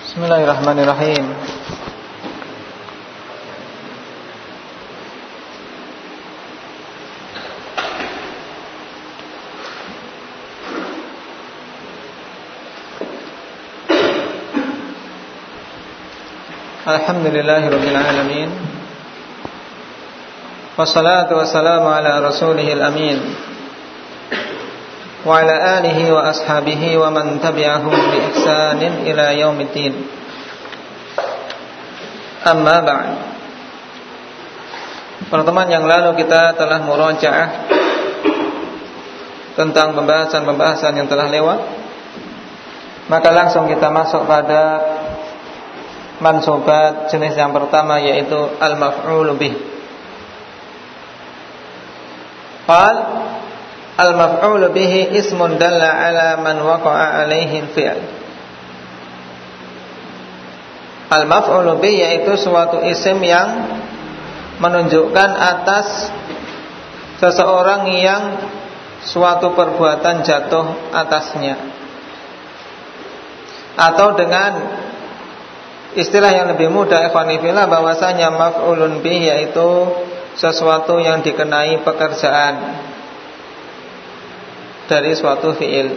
Bismillahirrahmanirrahim. Alhamdulillahirabbil alamin. Wassalatu wassalamu ala rasulihil amin. Wa ala alihi wa ashabihi wa man tabi'ahum bi ihsanin ila yaumiddin. Amma ba'd. Pertemuan yang lalu kita telah murajaah tentang pembahasan yang telah lewat. Maka langsung kita masuk pada mansubat jenis yang pertama, yaitu al-maf'ul bih. Qal al-maf'ul bihi ismun dalla ala man waqa'a alaihi al-fi'l. Al-maf'ul bih yaitu suatu isim yang menunjukkan atas seseorang yang suatu perbuatan jatuh atasnya. Atau dengan istilah yang lebih mudah, ikhwani fillah, bahwasanya maf'ulun bih yaitu sesuatu yang dikenai pekerjaan dari suatu fi'il,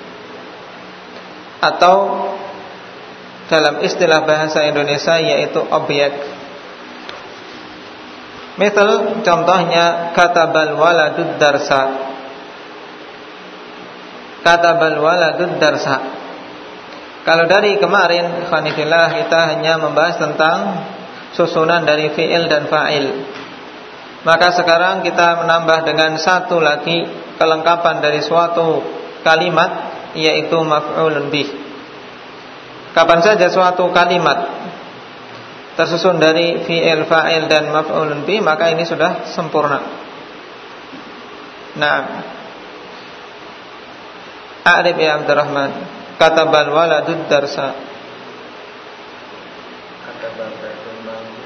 atau dalam istilah bahasa Indonesia yaitu objek. Misal contohnya katabal waladud darsa. Katabal waladud darsa. Kalau dari kemarin khanifillah kita hanya membahas tentang susunan dari fi'il dan fa'il, maka sekarang kita menambah dengan satu lagi kelengkapan dari suatu kalimat, yaitu maf'ulun bih. Kapan saja suatu kalimat tersusun dari fi'il, fa'il dan maf'ulun bih, maka ini sudah sempurna. Nah, a'rif ya Abdurrahman. Katabal waladud darsa. Katabal fi'il madhi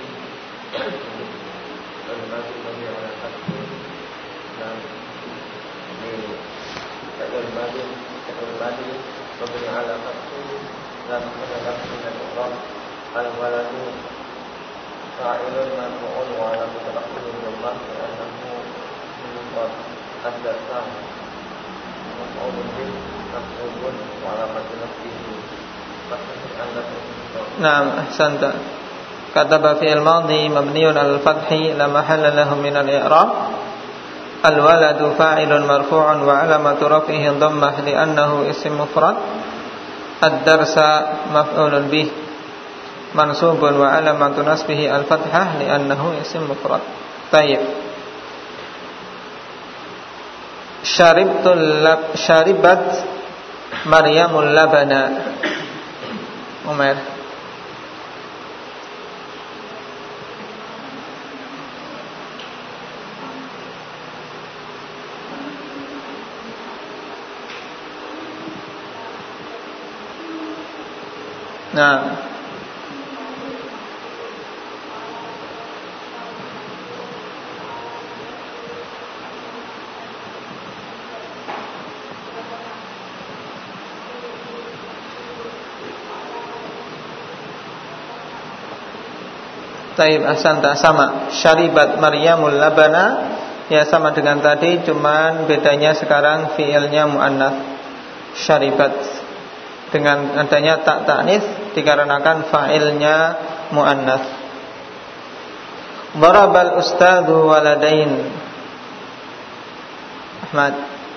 al-madhi mabni ala fath. Nah, ini fi'il madhi mabni ala fath. Dan mendapat dengan Allah al-waladu fa'ilun marfu'un wa ala mutaqaddim Allah annahu mufrad ad-darsa maf'ulun bih maf'ulun wa ala nasbihi. Naam, ahsanta. Kataba fi'il madhi mabniun al-fathi la mahalla lahu min al-i'rab. Al-waladu fa'ilun marfu'un wa alamatu raf'ihi dhammah li'annahu ism mufrad. Ad-darsa maf'ulun bih mansubun wa alamatu nasbihi al-fathah li'annahu ism mufrad. Tayyib. Syaribat Maryamul labana. Umar. Nah, taib, ahsanta, sama. Syaribat Maryamul labana, ya sama dengan tadi, cuman bedanya sekarang fi'ilnya muannats. Syaribat dengan adanya tak ta'nis dikarenakan fa'ilnya muannats. Darabal ustadzu waladain. Ahmad.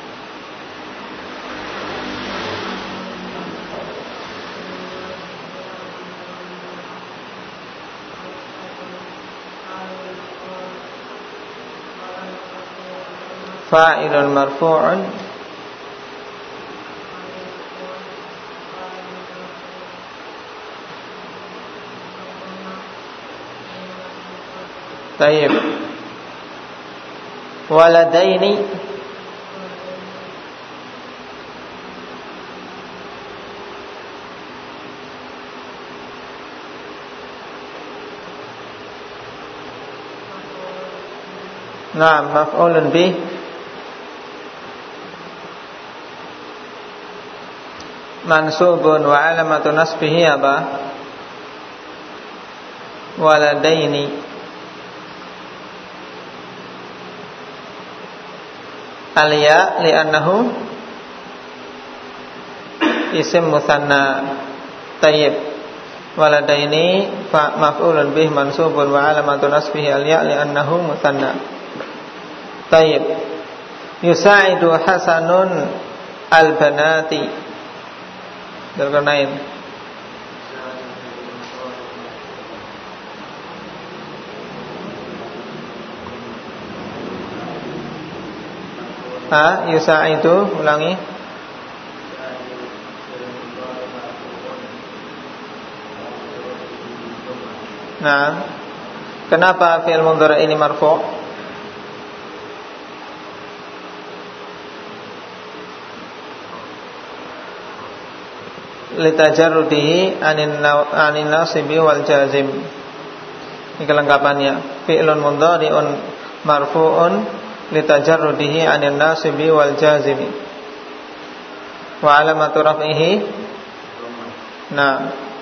Fa'ilun marfu'un tayyib. Waladaini Naam, maf'ulun bih mansubun wa alamatu nasbihi apa? waladaini. Al-ya li'annahu isim mutsanna. Tayyib. Waladaini fa maf'ulun bih mansubun wa alamatu nasbihi al-ya li'annahu mutsanna. Tayyib. Yusa'idu Hasanun al-banati. Dzulqarnain. Yusa'idu, ulangi. Nah, kenapa fi'il mudhari ini marfu'? Litajarrudihi anin nasibi wal jazim. Ini kelengkapannya. Fi'lun mudhari'un marfu'un litajarrudihi anin nasibi wal jazimi. Wa alamatu raf'ihi. Nah,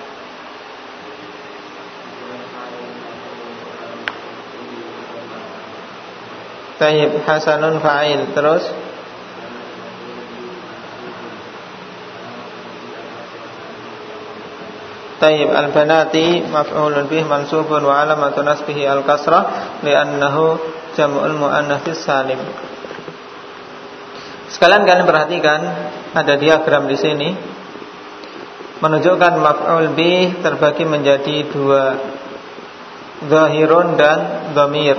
tayyib. Hasanun fa'il. Terus tayyib. Al-banati maf'ulun bih mansubun wa alamatu nasbihi al-kasrah li'annahu jam'ul muannatsis salim. Sekalian kalian perhatikan ada diagram di sini menunjukkan maf'ul bih terbagi menjadi dua, zahirun dan dhamir.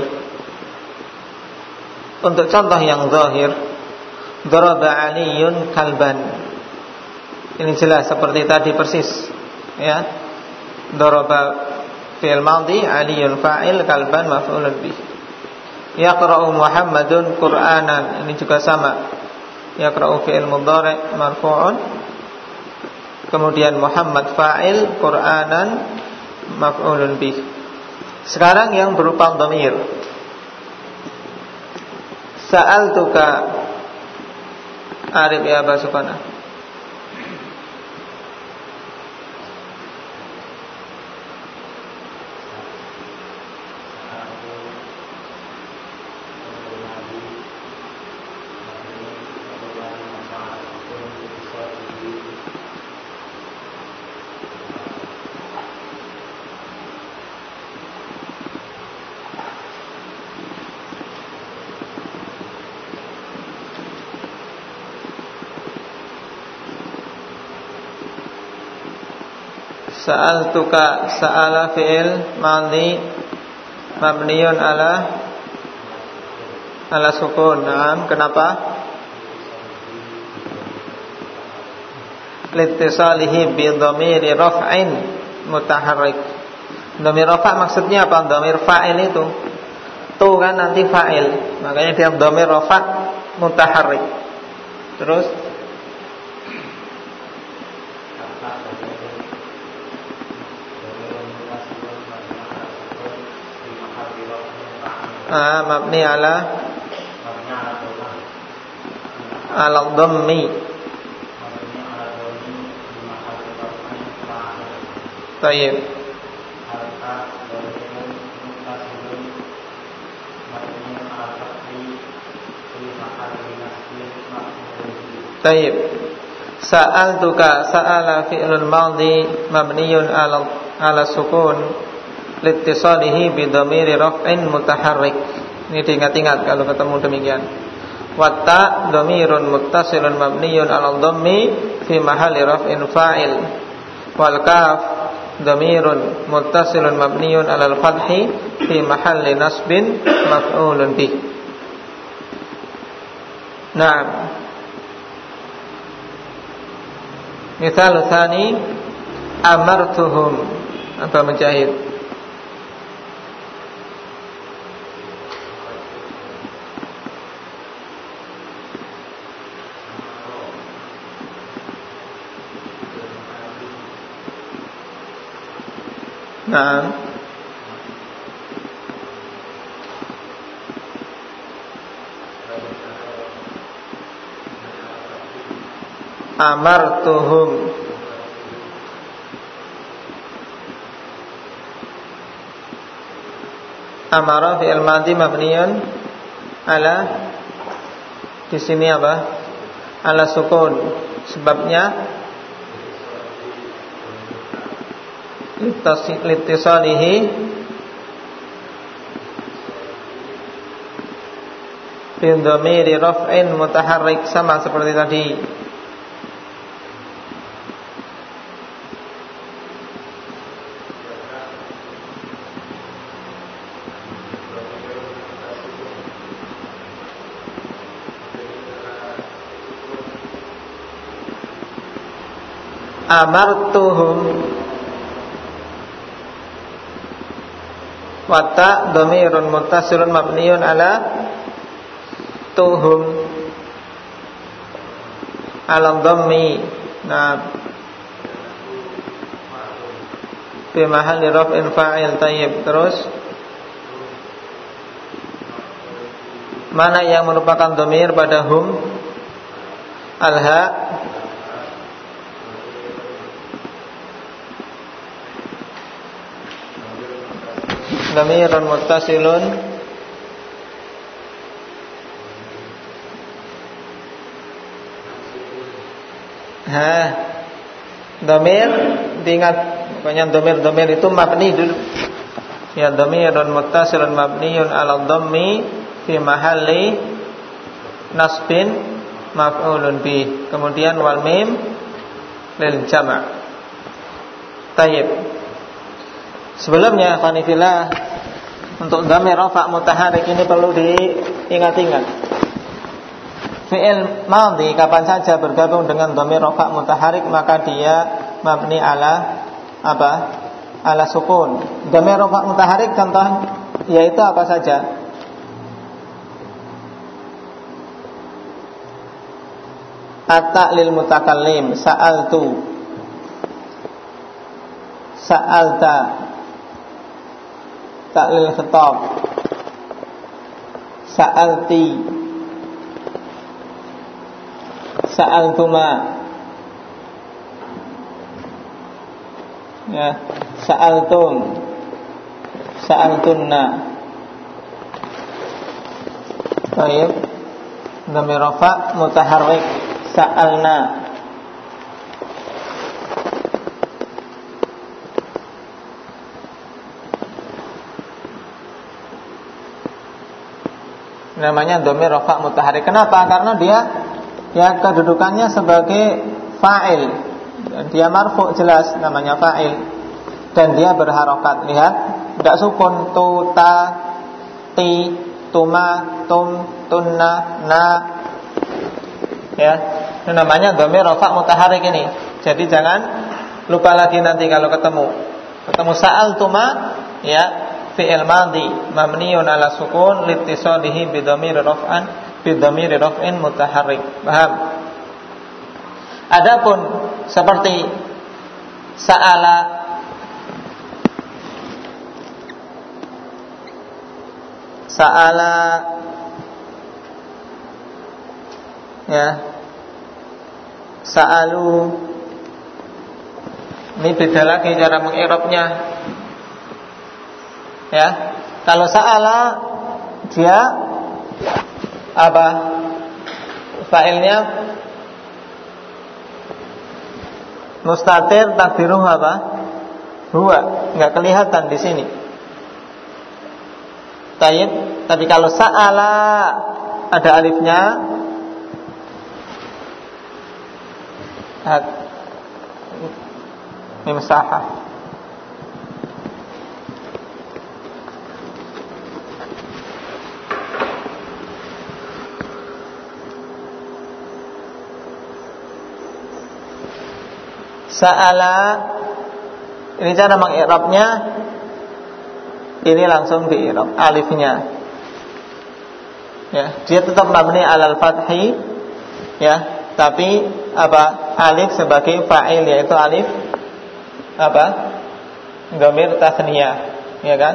Untuk contoh yang zahir, daraba aliyun kalban. Ini jelas seperti tadi persis, ya. Daraba fi'il madhi, aliyun fa'il, kalban maf'ulun bih. Yaqra'u Muhammadun Qur'anan. Ini juga sama. Yaqra'u fi'il mudhari' marfu'un. Kemudian Muhammad fa'il, Qur'anan maf'ulun bih. Sekarang yang berupa dhamir. Sa'altuka Arif ya Aba Subhana. Sa'altuka, sa'ala fi'il madhi mabniyun ala sukun. Naam, kenapa? Litisalihi bi dhamiri raf'in mutaharrik. Dhamir rafa' maksudnya apa? Dhamir fa'il itu. Tu kan nanti fa'il. Makanya dia dhamir rafa' mutaharrik. Terus mabni ala dhammi. Tayyib. Tayyib. Sa'altuka, sa'ala fi'lun madhi mabniyun ala sukun litisalihi bidhamiri raf'in mutaharrik. Ini diingat-ingat kalau ketemu demikian. Watta dhamirun muttasilun mabniyun 'ala dhammi fi mahalli raf'in fa'il. Wal kaf dhamirun muttasilun mabniyun 'ala al-fathi fi mahalli nasbin maf'ulun bih. Naam. Misal tsani amartuhum. Apa Mujahid? Nah, amartuhum. Amara fi'il madhi mabniyun ala, di sini apa? Ala sukun. Sebabnya litisalihi bin dhamiri raf'in mutaharrik, sama seperti tadi. Amartuhum, wata dhamirun muttasilun mabniyun ala tuhum ala dhammi. Nah, fi mahalli raf'in fa'il. Tayyib. Terus mana yang merupakan dhamir pada hum? Al-ha, dhamirun muttasilun dhamir, diingat pokoknya dhamir itu mabni dulu. Ya, dhamirun muttasilun mabniyun ala dhammi fi mahalli nasbin maf'ulun bih. Kemudian wal mim lil jama'. Tayyib. Sebelumnya fanifillah, untuk dhamir rafa' mutaharrik ini perlu diingat-ingat. Fi'il madhi kapan saja bergabung dengan dhamir rafa' mutaharrik maka dia mabni ala apa? Ala sukun. Dhamir rafa' mutaharrik contoh yaitu apa saja? At-ta' lil mutakallim, sa'altu, sa'alta, ta'lil khitab, sa'alti, sa'altuma, ya, sa'altum, sa'altunna. Baik. Dhamir rafa' mutaharrik, sa'alna. Namanya dhamir rafa' mutaharrik. Kenapa? Karena dia ya kedudukannya sebagai fa'il. Dia marfu' jelas, namanya fa'il. Dan dia berharokat. Lihat, tidak sukun. Tu, ta, ti, tuma, tum, tunna, na. Ya, ini namanya dhamir rafa' mutaharrik ini. Jadi jangan lupa lagi nanti kalau ketemu sa'al tuma, ya, fi'il madhi mabniun ala sukun litisalihi bidhamir raf'in mutaharrik. Paham? Adapun seperti sa'ala, ya, sa'alu, ini beda lagi cara mengi'rabnya. Ya, kalau sa'ala dia apa? Fa'ilnya mustatir, takdiruh apa? Huwa, enggak kelihatan di sini. Tayyib. Tapi kalau sa'ala ada alifnya, mimsahah. Sa'ala, ini cara mengi'rabnya, ini langsung di'i'rab alifnya. Ya, dia tetap mabni alal fathi, ya, tapi apa? Alif sebagai fa'il, yaitu alif apa? Dhamir tasniyah, ya kan?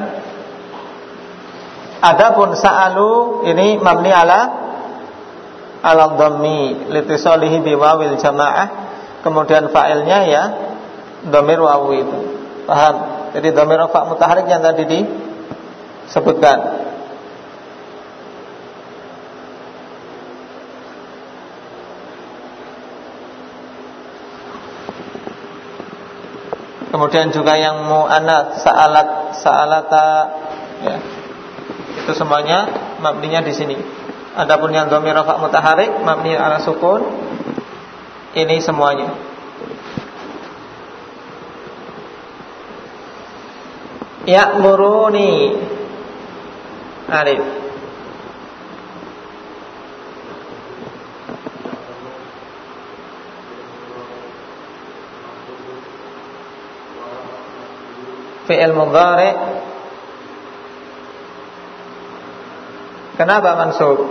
Adapun sa'alu ini mabni ala dhammi litisalihi biwawil jamaah. Kemudian fa'ilnya ya dhamir wawu itu. Paham? Jadi dhamir rafa' mutaharrik yang tadi sebutkan. Kemudian juga yang mu'annats, sa'alata, ya. Itu semuanya mabninya di sini. Adapun yang dhamir rafa' mutaharrik mabni ala sukun, ini semuanya. Ya'muruni, alif. Fi'il mudhari'. Kenapa mansub?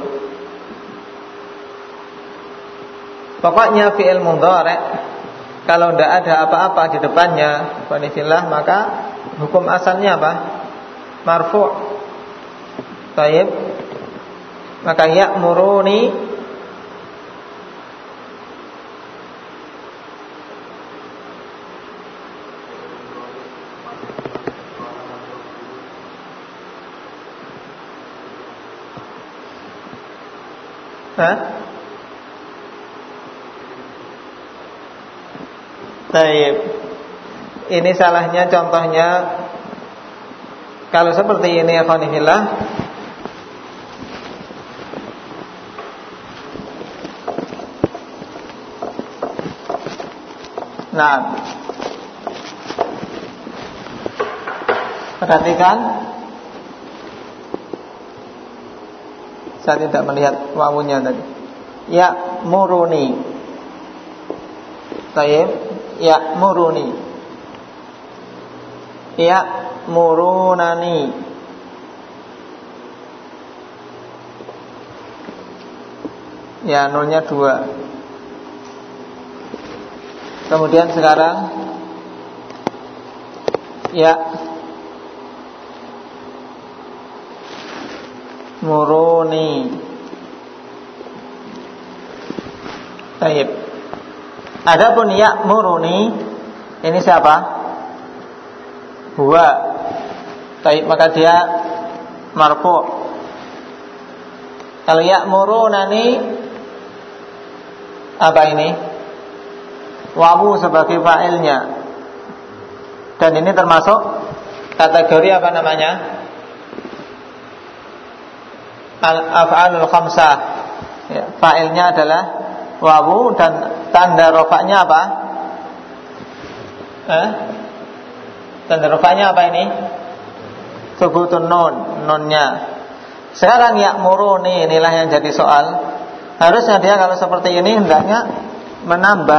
Pokoknya fi'il mudhari' kalau tidak ada apa-apa di depannya, maka hukum asalnya apa? Marfu'. Baik. Maka ya'muruni Baik. Ini salahnya contohnya. Kalau seperti ini akhwanillah, nah, perhatikan. Saya tidak melihat wawunya tadi. Ya muruni. Baik. Ya muruni. Ya murunani. Ya nolnya 2. Kemudian sekarang ya muruni. Baik. Adapun ya muruni ini siapa? Huwa. Baik, maka dia marfu'. Kalau ya murunani apa ini? Wawu sebagai fa'ilnya. Dan ini termasuk kategori apa namanya? Al-af'alul khamsah. Ya, fa'ilnya adalah wawu dan tanda rofaknya apa? Tanda rofaknya apa ini? Thubutun nun, nunnya. Sekarang ya'muruni, inilah yang jadi soal. Harusnya dia kalau seperti ini hendaknya menambah.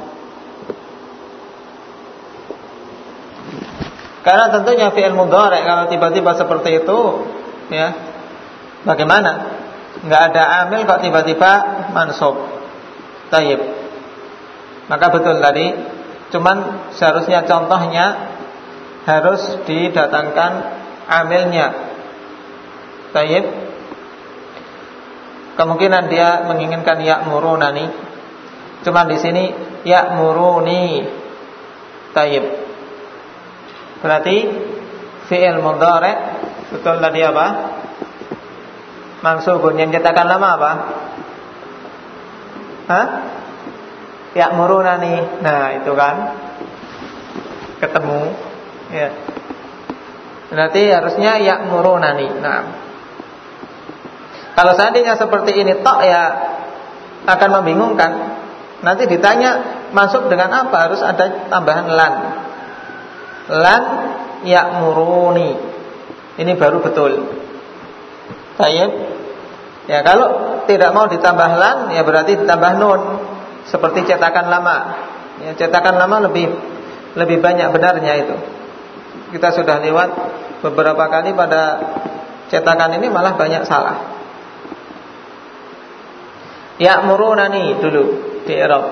Karena tentunya fi'il mudhari' kalau tiba-tiba seperti itu, ya, bagaimana? Enggak ada amil kok tiba-tiba mansub. Tayyib. Maka betul tadi, cuman seharusnya contohnya harus didatangkan amilnya. Tayyib. Kemungkinan dia menginginkan ya'murunani. Cuman di sini ya'muruni. Tayyib. Berarti fi'il mudhari' betul tadi apa? Mansubun. Yang dikatakan lama apa? Ya'murunani. Nah, itu kan ketemu. Ya. Berarti harusnya ya'murunani. Nah, kalau seandainya seperti ini tok, ya akan membingungkan. Nanti ditanya masuk dengan apa? Harus ada tambahan lan. Lan ya'muruni. Ini baru betul. Baik. Ya, kalau tidak mau ditambah lan, ya berarti ditambah nun. Seperti cetakan lama. Ya, cetakan lama lebih banyak benarnya itu. Kita sudah lewat beberapa kali pada cetakan ini malah banyak salah. Ya'murunani dulu di i'rab.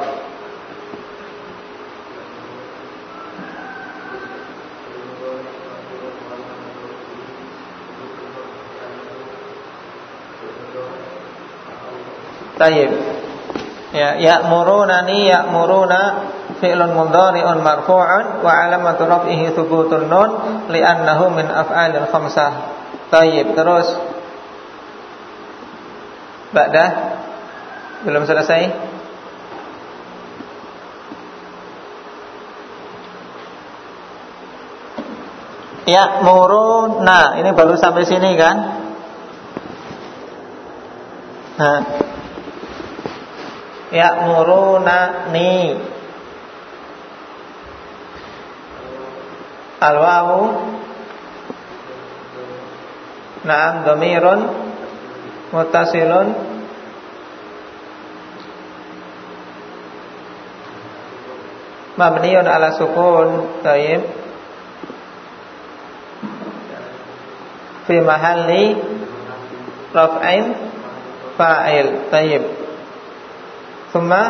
Tayyib. Ya, ya'murunani ya'muruna fi'lun mudhari'un marfu'un wa 'alamatu raf'ihi thubutun nun li'annahu min af'alil khamsah. Tayyib, terus ba'da belum selesai. Ya'muruna, ini baru sampai sini kan? Nah, ya'muruna ni al-wawu na'am dhamirun muttasilun mabniun ala sukun. Tayyib, fi mahalli raf'in fa'il. Tayyib, thumma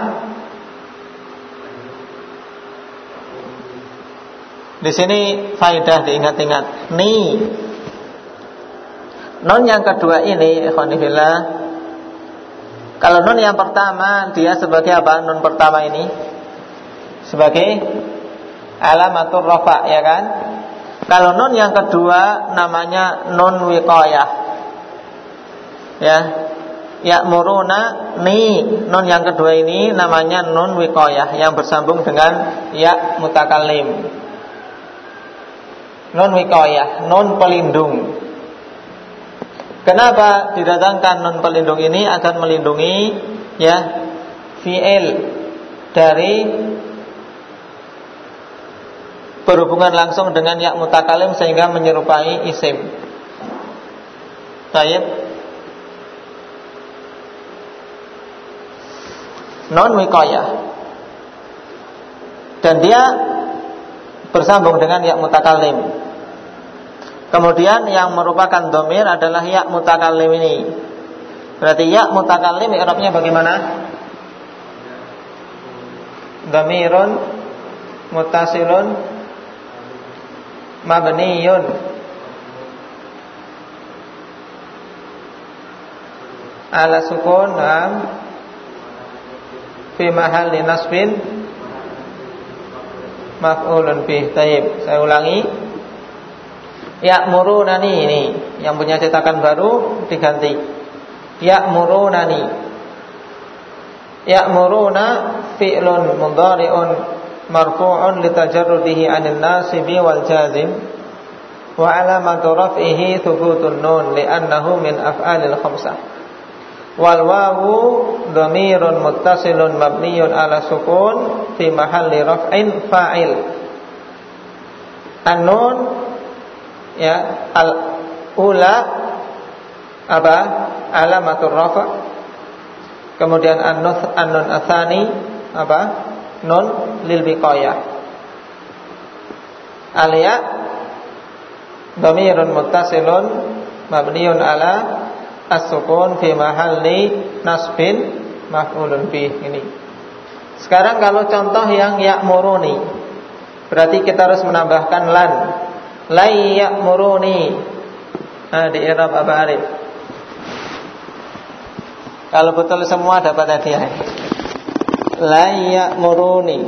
di sini faedah diingat-ingat. Ni nun yang kedua ini, ikhwanifillah, kalau nun yang pertama dia sebagai apa? Nun pertama ini sebagai alamatur rafa, ya kan? Kalau nun yang kedua namanya nun wiqayah. Ya. Ya'muruna ni, nun yang kedua ini namanya nun wiqayah yang bersambung dengan ya mutakallim. Nun wiqayah, nun pelindung. Kenapa didatangkan nun pelindung ini? Akan melindungi ya fi'il dari berhubungan langsung dengan ya mutakalim sehingga menyerupai isim. Baik. Non wiqayah. Dan dia bersambung dengan ya mutakalim. Kemudian yang merupakan dhamir adalah ya mutakallim ini. Berarti ya mutakallim i'rabnya bagaimana? Dhamirun muttasilun mabniyun ala sukun fi mahalli nasbin maf'ulun bih. Tayyib, saya ulangi. Ya'murunani, ini yang punya cetakan baru diganti. Ya'murunani. Ya'muruna fi'lun mudhari'un marfu'un litajarrudihi 'anil nasibi wal jazim wa 'alamatu raf'ihi thubutun nun li'annahu min af'alil khamsah. Wal wawu dhamirun muttasilun mabniyun 'ala sukun fi mahalli raf'in fa'il. An-nun ya al-ula apa? Alamatur rafa'. Kemudian an-nun atsani apa? Nun lil wiqayah. Al-ya dhamirun muttasilun mabniyun ala as-sukun fi mahalli nasbin maf'ulun bih. Ini. Sekarang kalau contoh yang ya'muruni, berarti kita harus menambahkan lan. La ya'muruni. Nah, di i'rab apa Arif? Kalau betul semua dapat hadiah. La ya'muruni.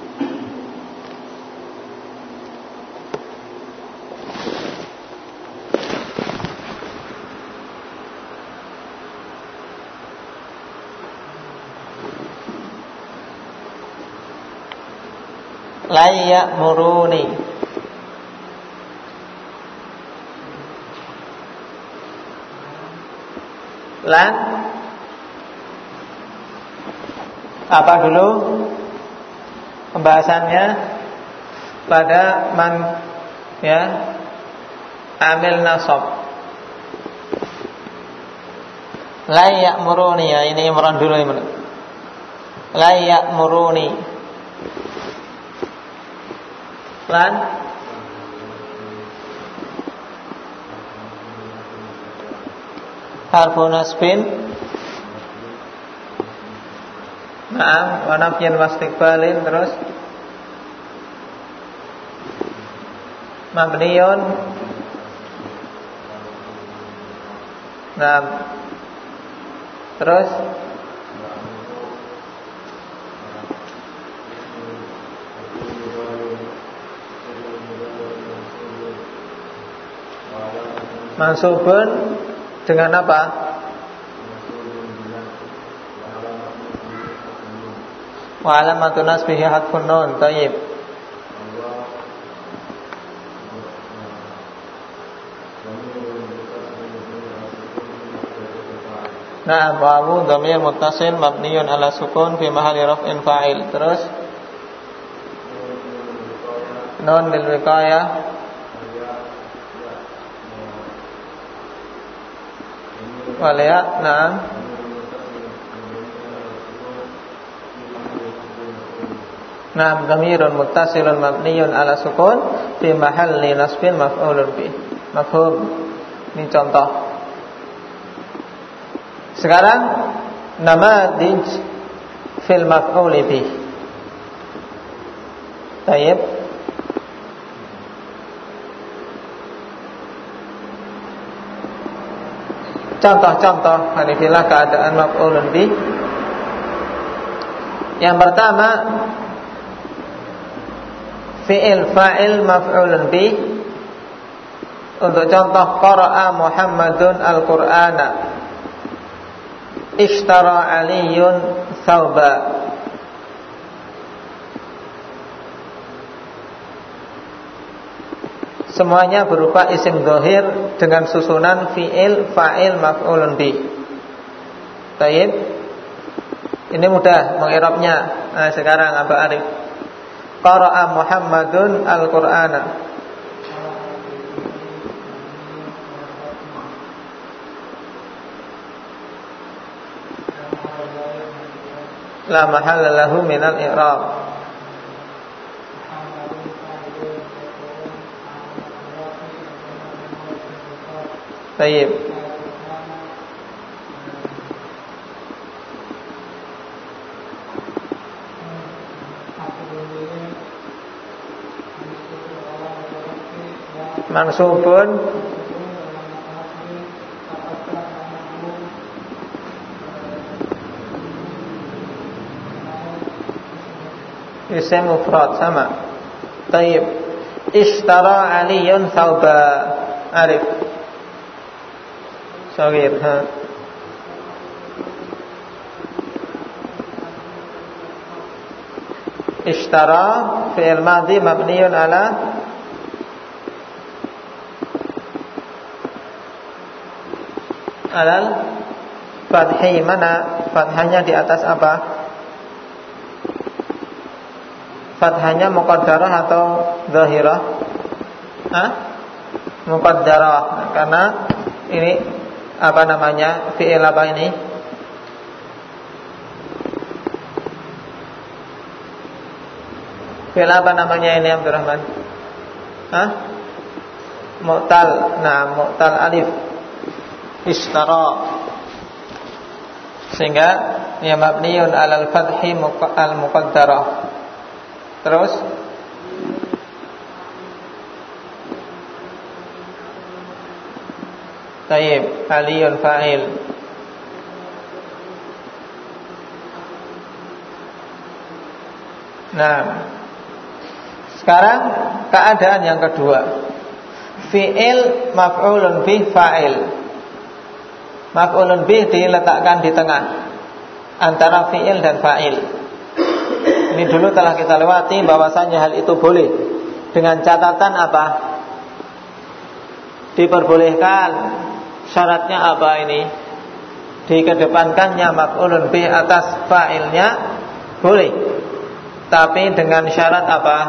La ya'muruni. Lan apa dulu pembahasannya pada man ya amil nasab. La ya'muruni, ya ini Imran dulu ini. La ya'muruni. Lan harfu nasbin na'am wa nafyin wastiqbalin, terus mabniyun na'am, terus Mansubun dengan apa? Wa alamatu nasbihi hadfun nun. Thayyib. Na'am, wawu dhamir muttasil mabniyun ala sukun fi mahalli raf'in fa'il. Terus nun lil wiqayah, wal ya. Na'am. Na'am, dhamirun muttasilun mabniyun ala sukun fi mahalli nasbin maf'ulun bih. Mafhum. Ini contoh. Sekarang namadij fil maf'ul bih. Baik. Contoh-contoh hadhilah keadaan maf'ulun bih. Yang pertama, fi'il fa'il maf'ulun bih. Untuk contoh, qara'a Muhammadun al-Qur'ana, ishtara Aliyun thawba. Semuanya berupa isim dhahir dengan susunan fi'il, fa'il, maf'ulun bih. Baik. Ini mudah mengirabnya. Nah, sekarang Aba Arif. Qara'a Muhammadun al-Qur'ana. La mahalla lahu minal i'rab. Baik. Mansubun isim mufrad sama. Tayyib. Ishtara Aliyun thawba. Arif. Shagir, ha. Ishtara fi'il madhi mabniyun ala alal fathi. Mana fathanya di atas apa? Fathanya muqaddarah atau zahirah? Muqaddarah. Karena ini apa namanya? Fi'il apa ini? Fi'il apa namanya ini, Abdurrahman? Mu'tal. Nah, mu'tal alif. Ishtara. Sehingga ya mabniyun alal fathi al-muqaddarah. Terus Tayyib, Aliyun fa'il. Nah, sekarang keadaan yang kedua, fi'il maf'ulun bih fa'il. Maf'ulun bih diletakkan di tengah antara fi'il dan fa'il. Ini dulu telah kita lewati bahwasanya hal itu boleh, dengan catatan apa? Diperbolehkan. Syaratnya apa ini? Dikedepankannya maf'ulun bih atas fa'ilnya boleh, tapi dengan syarat apa?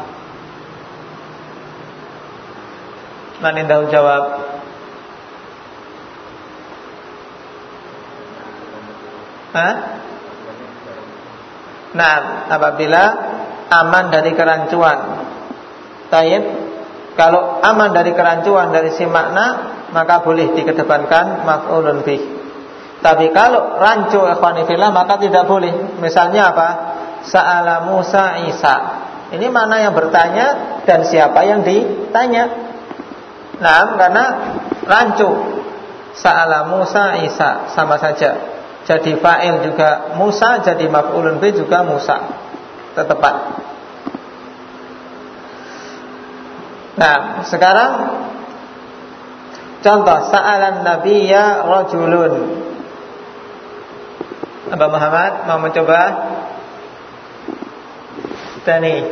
Man indahu jawab? Nah, apabila aman dari kerancuan. Tayyib. Kalau aman dari kerancuan dari si makna, maka boleh dikedepankan maf'ulun bih. Tapi kalau rancu ikhwani fillah, maka tidak boleh. Misalnya apa? Sa'ala Musa Isa. Ini mana yang bertanya dan siapa yang ditanya. Nah, karena rancu. Sa'ala Musa Isa sama saja. Jadi fa'il juga Musa, jadi maf'ulun bih juga Musa. Tepat. Nah, sekarang Contoh, sa'alan nabiyya rajulun. Abah Muhammad mau mencoba? Tani.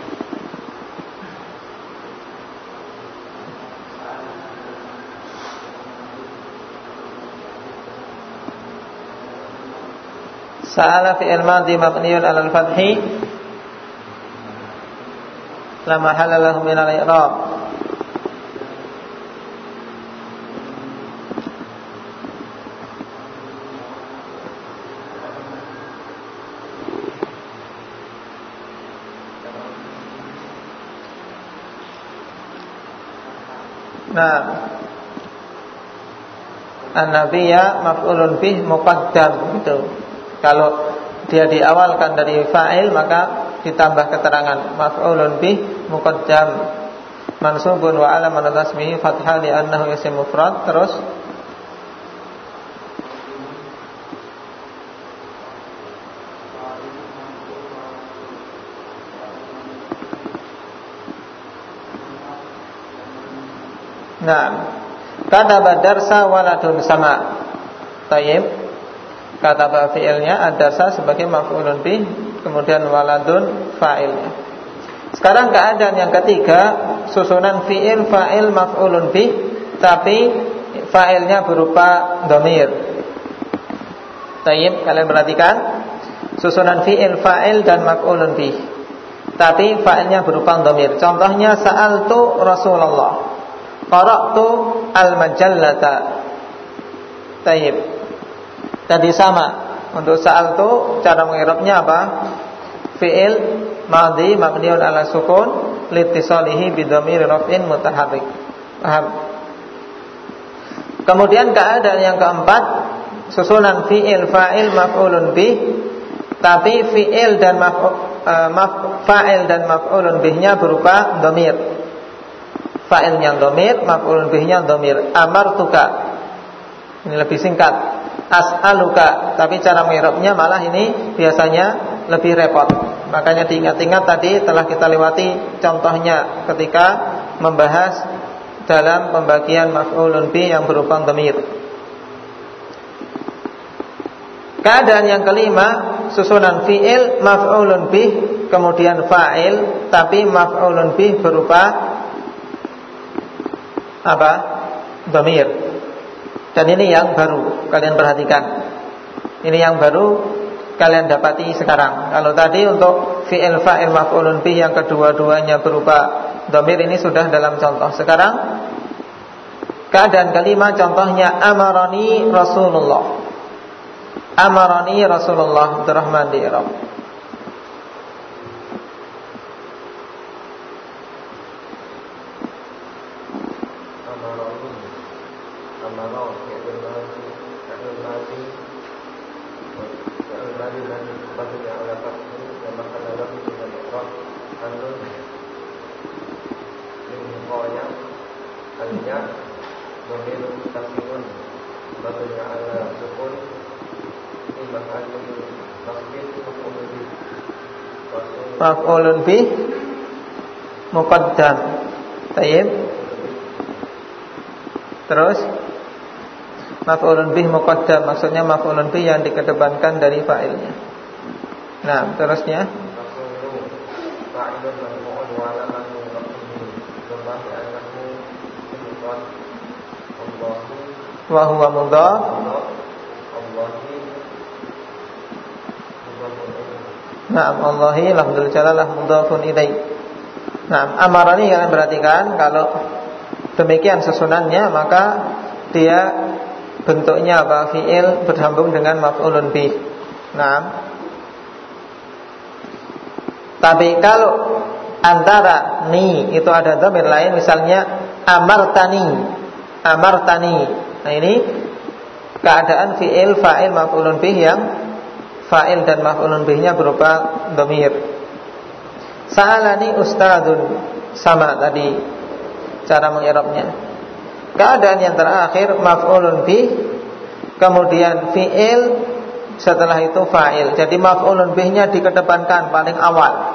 Sa'ala fi'il madhi mabniyun 'alal fathi la mahalla lahu min al-i'rab. Nah, an-nabiyya maf'ulun bih muqaddam itu. Kalau dia diawalkan dari fa'il maka ditambah keterangan maf'ulun bih muqaddam mansubun wa alamatun nasbihi fathah li annahu isim mufrad. Terus nah, kataba darsa waladun sama. Tayyib. Kataba fi'ilnya, ad-darsa sebagai maf'ulun bih, kemudian waladun fa'ilnya. Sekarang keadaan yang ketiga, susunan fi'il, fa'il, maf'ulun bih, tapi fa'ilnya berupa dhamir. Tayyib, kalian perhatikan, susunan fi'il, fa'il dan maf'ulun bih, tapi fa'ilnya berupa dhamir. Contohnya, sa'altu Rasulullah, qara'tu al-majallata. Tayyib. Tadi sama. Untuk sa'altu cara mengirabnya apa? Fi'il madhi mabniun 'ala sukun litisalihi bi dhamir raf'in mutaharrik. Paham? Kemudian keadaan yang keempat, susunan fi'il, fa'il, maf'ulun bih, tapi fi'il dan fa'il dan maf'ulun bihnya berupa dhamir. Fa'ilnya dhamir, maf'ulun bihnya dhamir. Amartuka. Ini lebih singkat. As'aluka, tapi cara mengirabnya malah ini biasanya lebih repot. Makanya diingat-ingat tadi telah kita lewati contohnya ketika membahas dalam pembagian maf'ulun bih yang berupa dhamir. Keadaan yang kelima, susunan fi'il, maf'ulun bih, kemudian fa'il, tapi maf'ulun bih berupa apa? Dhamir. Dan ini yang baru, kalian perhatikan. Ini yang baru kalian dapati sekarang. Kalau tadi untuk fi'il, fa'il, maf'ulun bih yang kedua-duanya berupa dhamir, ini sudah dalam contoh. Sekarang keadaan kelima, contohnya amarani Rasulullah. Amarani Rasulullah Abdurrahman di Arab. Maf'ulun bih muqaddam. Tayyib. Terus maf'ulun bih muqaddam, maksudnya maf'ulun bih yang dikedepankan dari fa'ilnya. Nah, terusnya wa huwa mudhaf. Naam, Allahi lafzul jalalah mudhafun ilaih. Nah, amarani kalian perhatikan, kalau demikian susunannya maka dia bentuknya apa? Fi'il bersambung dengan maf'ulun bih. Nah, tapi kalau antara ni itu ada dhamir lain, misalnya amartani, amartani. Nah, ini keadaan fi'il, fa'il, maf'ulun bih yang fa'il dan maf'ulun bihnya berupa dhamir. Sa'alani ustadun, sama tadi cara mengirabnya. Keadaan yang terakhir maf'ulun bih, kemudian fi'il, setelah itu fa'il. Jadi maf'ulun bihnya dikedepankan paling awal.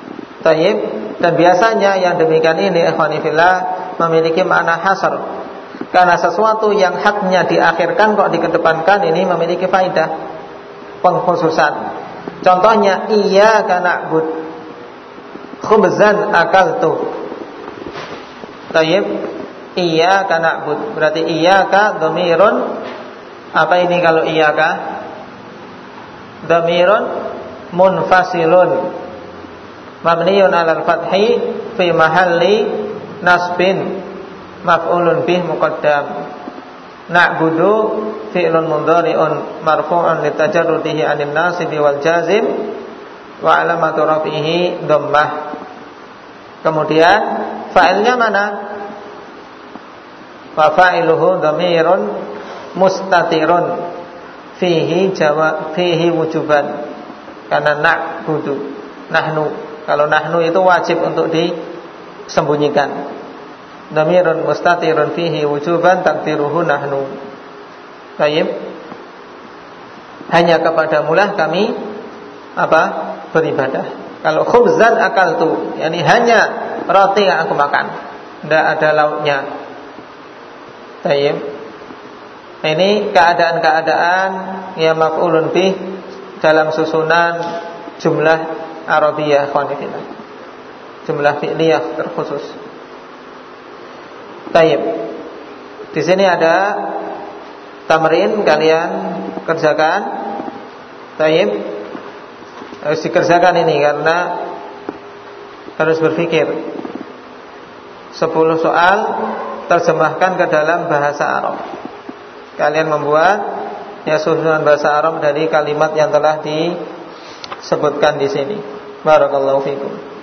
Tayyib. Dan biasanya yang demikian ini ikhwani fillah memiliki makna hasr. Karena sesuatu yang haknya diakhirkan kok dikedepankan, ini memiliki faidah pengkhususan. Contohnya iyyaka na'bud, khubzan akaltu. Tayyib, iyyaka na'bud, berarti iyyaka dhamirun. Apa ini kalau iyyaka? Dhamirun munfasilun mabniyun 'alal fathi fi mahalli nasbin maf'ulun bih muqaddam. Na'budu fi'lun mudhari'un marfu'un litajarrudihi 'anil nasibi wal jazim wa 'alamatu raf'ihi dhammah. Kemudian fa'ilnya mana? Fa fa'iluhu dhamirun mustatirun fihi wujuban. Karena na'budu, nahnu. Kalau nahnu itu wajib untuk disembunyikan. Dhamirun mustatirun fihi wujuban takdiruhu nahnu. Baik. Hanya kepadamulah kami beribadah. Kalau khubzan akaltu, yakni hanya roti yang aku makan, tidak ada lauknya. Baik. Ini keadaan-keadaan yang maf'ulun bih dalam susunan jumlah Arabiyah khonifillah, jumlah fi'liyah terkhusus. Taib. Di sini ada tamrin, kalian kerjakan. Taib. Harus dikerjakan ini karena harus berpikir. 10 soal terjemahkan ke dalam bahasa Arab. Kalian membuat susunan bahasa Arab dari kalimat yang telah disebutkan di sini. Barakallahu fikum.